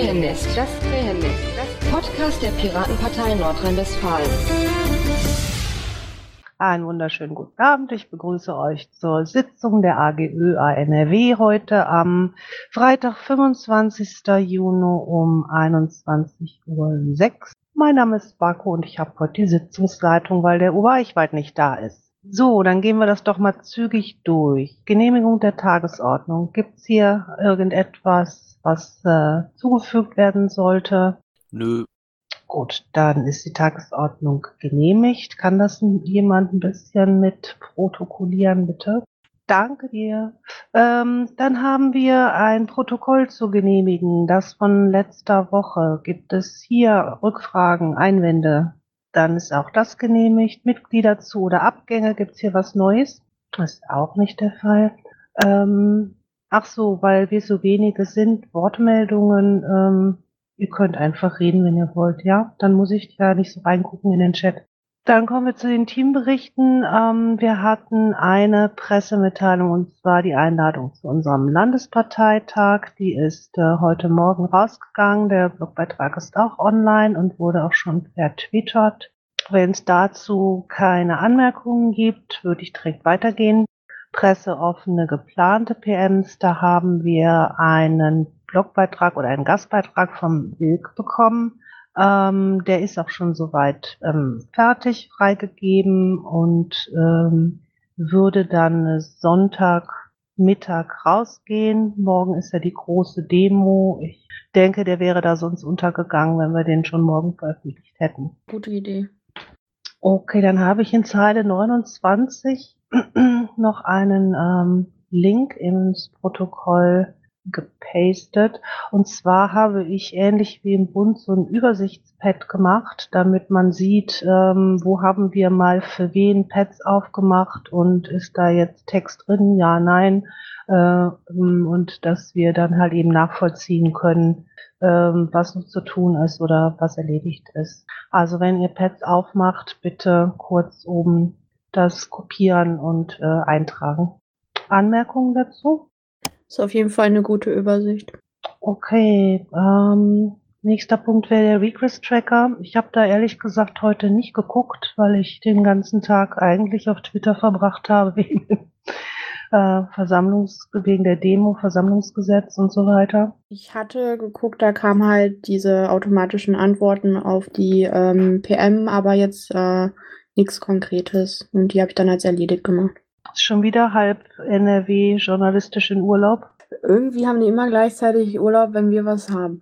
Krähennest. Podcast der Piratenpartei Nordrhein-Westfalen. Einen wunderschönen guten Abend. Ich begrüße euch zur Sitzung der AGÖ ANRW heute am Freitag, 25. Juni um 21:06 Uhr. Mein Name ist Barko und ich habe heute die Sitzungsleitung, weil der Uwe Eichwald nicht da ist. So, dann gehen wir das doch mal zügig durch. Genehmigung der Tagesordnung. Gibt es hier irgendetwas, was zugefügt werden sollte? Nö. Gut, dann ist die Tagesordnung genehmigt. Kann das jemand ein bisschen mit protokollieren, bitte? Danke dir. Dann haben wir ein Protokoll zu genehmigen, das von letzter Woche. Gibt es hier Rückfragen, Einwände? Dann ist auch das genehmigt. Mitglieder zu oder Abgänge, gibt es hier was Neues? Das ist auch nicht der Fall. Ach so, weil wir so wenige sind, Wortmeldungen, ihr könnt einfach reden, wenn ihr wollt, ja? Dann muss ich ja nicht so reingucken in den Chat. Dann kommen wir zu den Teamberichten. Wir hatten eine Pressemitteilung, und zwar die Einladung zu unserem Landesparteitag. Die ist heute Morgen rausgegangen. Der Blogbeitrag ist auch online und wurde auch schon vertwittert. Wenn es dazu keine Anmerkungen gibt, würde ich direkt weitergehen. Presseoffene geplante PMs, da haben wir einen Blogbeitrag oder einen Gastbeitrag vom Wilk bekommen. Der ist auch schon soweit fertig, freigegeben und würde dann Sonntagmittag rausgehen. Morgen ist ja die große Demo. Ich denke, der wäre da sonst untergegangen, wenn wir den schon morgen veröffentlicht hätten. Gute Idee. Okay, dann habe ich in Zeile 29 noch einen Link ins Protokoll gepastet. Und zwar habe ich ähnlich wie im Bund so ein Übersichtspad gemacht, damit man sieht, wo haben wir mal für wen Pads aufgemacht und ist da jetzt Text drin, ja, nein, und dass wir dann halt eben nachvollziehen können, was noch zu tun ist oder was erledigt ist. Also wenn ihr Pads aufmacht, bitte kurz oben das kopieren und eintragen. Anmerkungen dazu? Ist auf jeden Fall eine gute Übersicht. Okay, nächster Punkt wäre der Request-Tracker. Ich habe da ehrlich gesagt heute nicht geguckt, weil ich den ganzen Tag eigentlich auf Twitter verbracht habe wegen wegen der Demo, Versammlungsgesetz und so weiter. Ich hatte geguckt, da kamen halt diese automatischen Antworten auf die PM, aber jetzt nichts Konkretes. Und die habe ich dann als erledigt gemacht. Ist schon wieder halb NRW journalistisch in Urlaub. Irgendwie haben die immer gleichzeitig Urlaub, wenn wir was haben.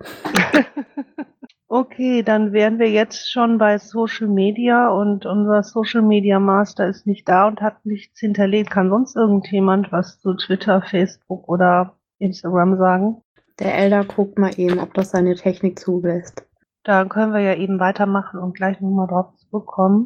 Okay, dann wären wir jetzt schon bei Social Media und unser Social Media Master ist nicht da und hat nichts hinterlegt. Kann sonst irgendjemand was zu Twitter, Facebook oder Instagram sagen? Der Elder guckt mal eben, ob das seine Technik zulässt. Da können wir ja eben weitermachen und gleich nochmal drauf zurückkommen.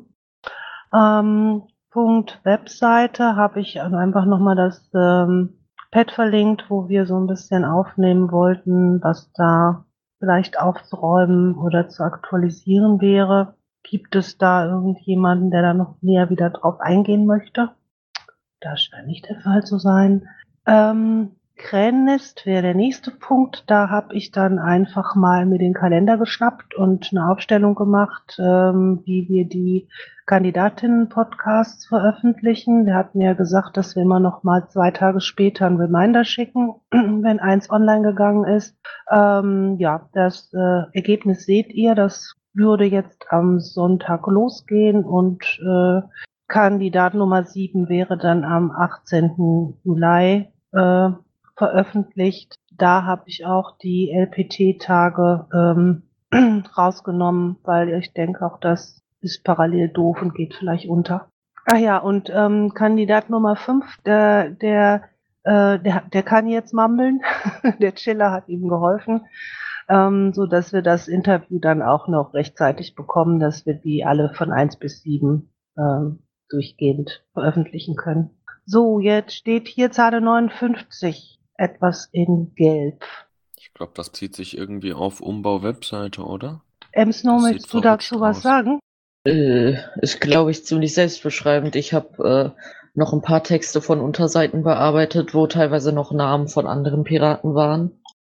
Punkt Webseite habe ich einfach nochmal das Pad verlinkt, wo wir so ein bisschen aufnehmen wollten, was da vielleicht aufzuräumen oder zu aktualisieren wäre. Gibt es da irgendjemanden, der da noch näher wieder drauf eingehen möchte? Das scheint nicht der Fall zu sein. Krähennest wäre der nächste Punkt. Da habe ich dann einfach mal mir den Kalender geschnappt und eine Aufstellung gemacht, wie wir die Kandidatinnen-Podcasts veröffentlichen. Wir hatten ja gesagt, dass wir immer noch mal 2 Tage später einen Reminder schicken, wenn eins online gegangen ist. Ja, das Ergebnis seht ihr. Das würde jetzt am Sonntag losgehen und Kandidat Nummer 7 wäre dann am 18. Juli veröffentlicht. Da habe ich auch die LPT-Tage rausgenommen, weil ich denke, auch das ist parallel doof und geht vielleicht unter. Ach ja, und Kandidat Nummer 5, der kann jetzt mammeln. Der Chiller hat ihm geholfen, so dass wir das Interview dann auch noch rechtzeitig bekommen, dass wir die alle von 1 bis 7 durchgehend veröffentlichen können. So, jetzt steht hier Zeile 59, etwas in Gelb. Ich glaube, das zieht sich irgendwie auf Umbau-Webseite, oder? Snow, möchtest du dazu was sagen? Ist, glaube ich, ziemlich selbstbeschreibend. Ich habe noch ein paar Texte von Unterseiten bearbeitet, wo teilweise noch Namen von anderen Piraten waren.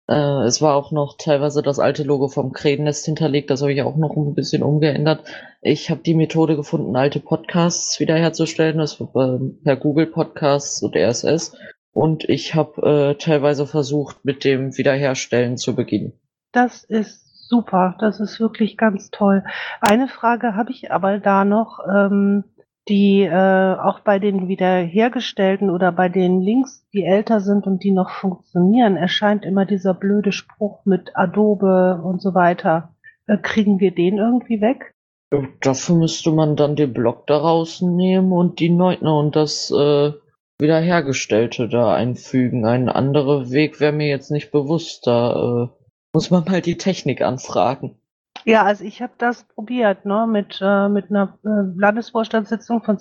Es war auch noch teilweise das alte Logo vom Krähennest hinterlegt, das habe ich auch noch ein bisschen umgeändert. Ich habe die Methode gefunden, alte Podcasts wiederherzustellen, das war per Google Podcasts und RSS. Und ich habe teilweise versucht, mit dem Wiederherstellen zu beginnen. Das ist super, das ist wirklich ganz toll. Eine Frage habe ich aber da noch, die auch bei den wiederhergestellten oder bei den Links, die älter sind und die noch funktionieren, erscheint immer dieser blöde Spruch mit Adobe und so weiter. Kriegen wir den irgendwie weg? Dafür müsste man dann den Block daraus nehmen und das Wiederhergestellte da einfügen. Ein anderer Weg wäre mir jetzt nicht bewusst. Da muss man mal die Technik anfragen. Ja, also ich habe das probiert, ne, mit einer Landesvorstandssitzung von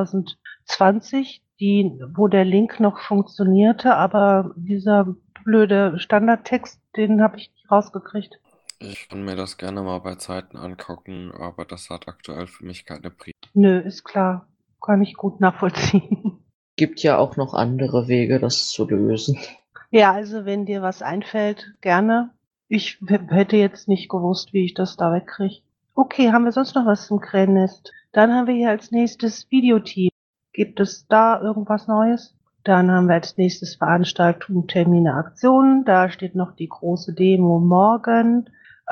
2020, wo der Link noch funktionierte, aber dieser blöde Standardtext, den habe ich nicht rausgekriegt. Ich kann mir das gerne mal bei Zeiten angucken, aber das hat aktuell für mich keine Priorität. Nö, ist klar. Kann ich gut nachvollziehen. Gibt ja auch noch andere Wege, das zu lösen. Ja, also wenn dir was einfällt, gerne. Ich hätte jetzt nicht gewusst, wie ich das da wegkriege. Okay, haben wir sonst noch was zum Krähennest? Dann haben wir hier als nächstes Videoteam. Gibt es da irgendwas Neues? Dann haben wir als nächstes Veranstaltungen, Termine, Aktionen. Da steht noch die große Demo morgen.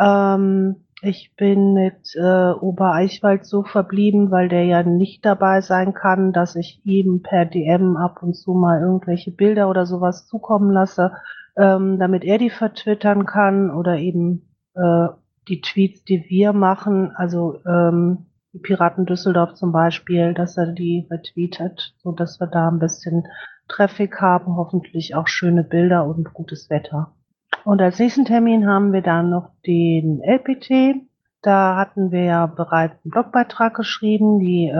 Ich bin mit Obereichwald so verblieben, weil der ja nicht dabei sein kann, dass ich ihm per DM ab und zu mal irgendwelche Bilder oder sowas zukommen lasse, damit er die vertwittern kann oder eben die Tweets, die wir machen, also die Piraten Düsseldorf zum Beispiel, dass er die retweetet, so dass wir da ein bisschen Traffic haben, hoffentlich auch schöne Bilder und gutes Wetter. Und als nächsten Termin haben wir dann noch den LPT. Da hatten wir ja bereits einen Blogbeitrag geschrieben,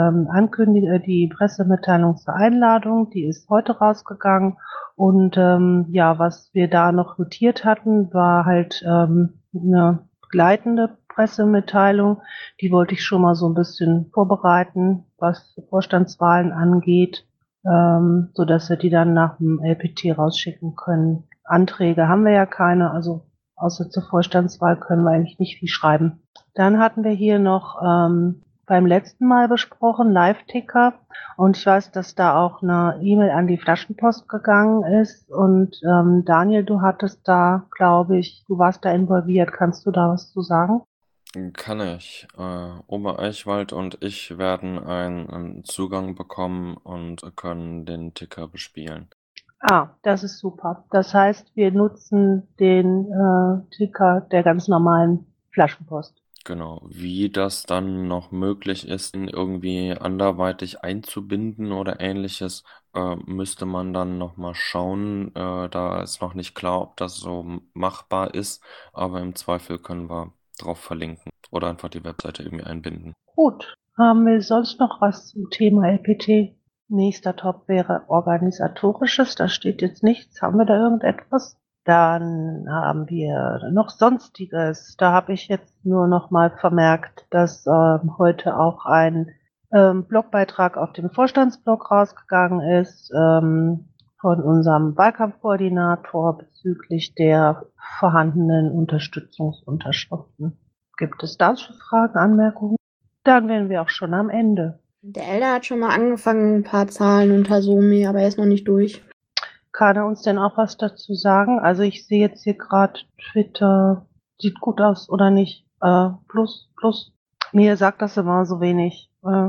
die Pressemitteilung zur Einladung, die ist heute rausgegangen. Und ja, was wir da noch notiert hatten, war halt eine begleitende Pressemitteilung. Die wollte ich schon mal so ein bisschen vorbereiten, was Vorstandswahlen angeht, so dass wir die dann nach dem LPT rausschicken können. Anträge haben wir ja keine, also außer zur Vorstandswahl können wir eigentlich nicht viel schreiben. Dann hatten wir hier noch beim letzten Mal besprochen, Live-Ticker. Und ich weiß, dass da auch eine E-Mail an die Flaschenpost gegangen ist. Und Daniel, du hattest da, glaube ich, du warst da involviert. Kannst du da was zu sagen? Kann ich. Obereichwald und ich werden einen Zugang bekommen und können den Ticker bespielen. Ah, das ist super. Das heißt, wir nutzen den Ticker der ganz normalen Flaschenpost. Genau. Wie das dann noch möglich ist, ihn irgendwie anderweitig einzubinden oder ähnliches, müsste man dann nochmal schauen. Da ist noch nicht klar, ob das so machbar ist, aber im Zweifel können wir drauf verlinken oder einfach die Webseite irgendwie einbinden. Gut. Haben wir sonst noch was zum Thema LPT? Nächster Top wäre Organisatorisches. Da steht jetzt nichts. Haben wir da irgendetwas? Dann haben wir noch Sonstiges. Da habe ich jetzt nur noch mal vermerkt, dass heute auch ein Blogbeitrag auf dem Vorstandsblog rausgegangen ist von unserem Wahlkampfkoordinator bezüglich der vorhandenen Unterstützungsunterschriften. Gibt es dazu Fragen, Anmerkungen? Dann wären wir auch schon am Ende. Der Elder hat schon mal angefangen, ein paar Zahlen unter Somi, aber er ist noch nicht durch. Kann er uns denn auch was dazu sagen? Also ich sehe jetzt hier gerade Twitter, sieht gut aus, oder nicht? Plus. Mir sagt das immer so wenig.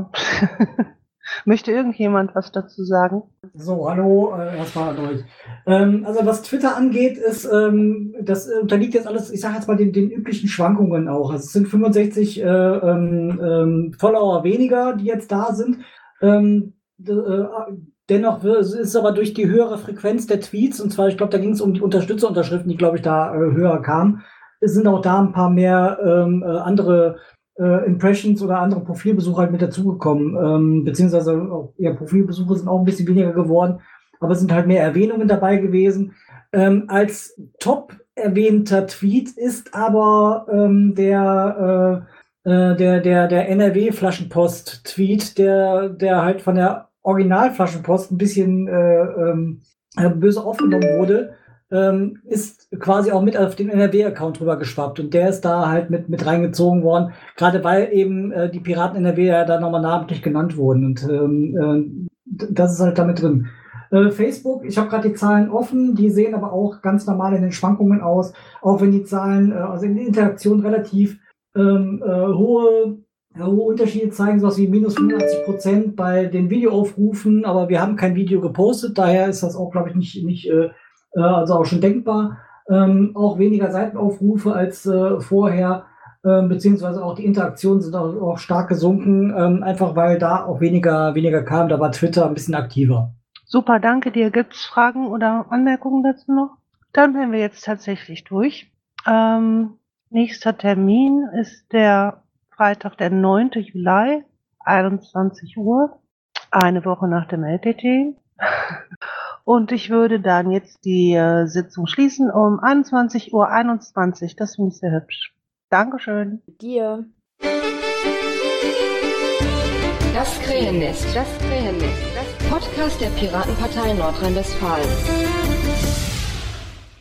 Möchte irgendjemand was dazu sagen? So, hallo, erstmal an euch. Also was Twitter angeht, ist, das unterliegt jetzt alles, ich sage jetzt mal, den üblichen Schwankungen auch. Also es sind 65 Follower weniger, die jetzt da sind. Dennoch ist es aber durch die höhere Frequenz der Tweets, und zwar, ich glaube, da ging es um die Unterstützerunterschriften, die, glaube ich, da höher kamen, es sind auch da ein paar mehr andere Impressions oder andere Profilbesucher halt mit dazugekommen, beziehungsweise auch, ja, Profilbesuche sind auch ein bisschen weniger geworden, aber es sind halt mehr Erwähnungen dabei gewesen. Als top erwähnter Tweet ist aber der NRW-Flaschenpost-Tweet, der halt von der Originalflaschenpost ein bisschen böse aufgenommen wurde. ist quasi auch mit auf den NRW-Account rüber geschwappt und der ist da halt mit reingezogen worden, gerade weil eben die Piraten NRW ja da nochmal namentlich genannt wurden und das ist halt damit drin. Facebook, ich habe gerade die Zahlen offen, die sehen aber auch ganz normal in den Schwankungen aus, auch wenn die Zahlen, also in der Interaktion relativ hohe Unterschiede zeigen, sowas wie minus 85% bei den Videoaufrufen, aber wir haben kein Video gepostet, daher ist das auch, glaube ich, nicht also auch schon denkbar. Auch weniger Seitenaufrufe als vorher, beziehungsweise auch die Interaktionen sind auch stark gesunken, einfach weil da auch weniger kam, da war Twitter ein bisschen aktiver. Super, danke dir. Gibt es Fragen oder Anmerkungen dazu noch? Dann wären wir jetzt tatsächlich durch. Nächster Termin ist der Freitag, der 9. Juli, 21 Uhr, eine Woche nach dem LTT. Und ich würde dann jetzt die Sitzung schließen um 21:21 Uhr. Das finde ich sehr hübsch. Dankeschön. Dir. Das Krähennest. Das Podcast der Piratenpartei Nordrhein-Westfalen.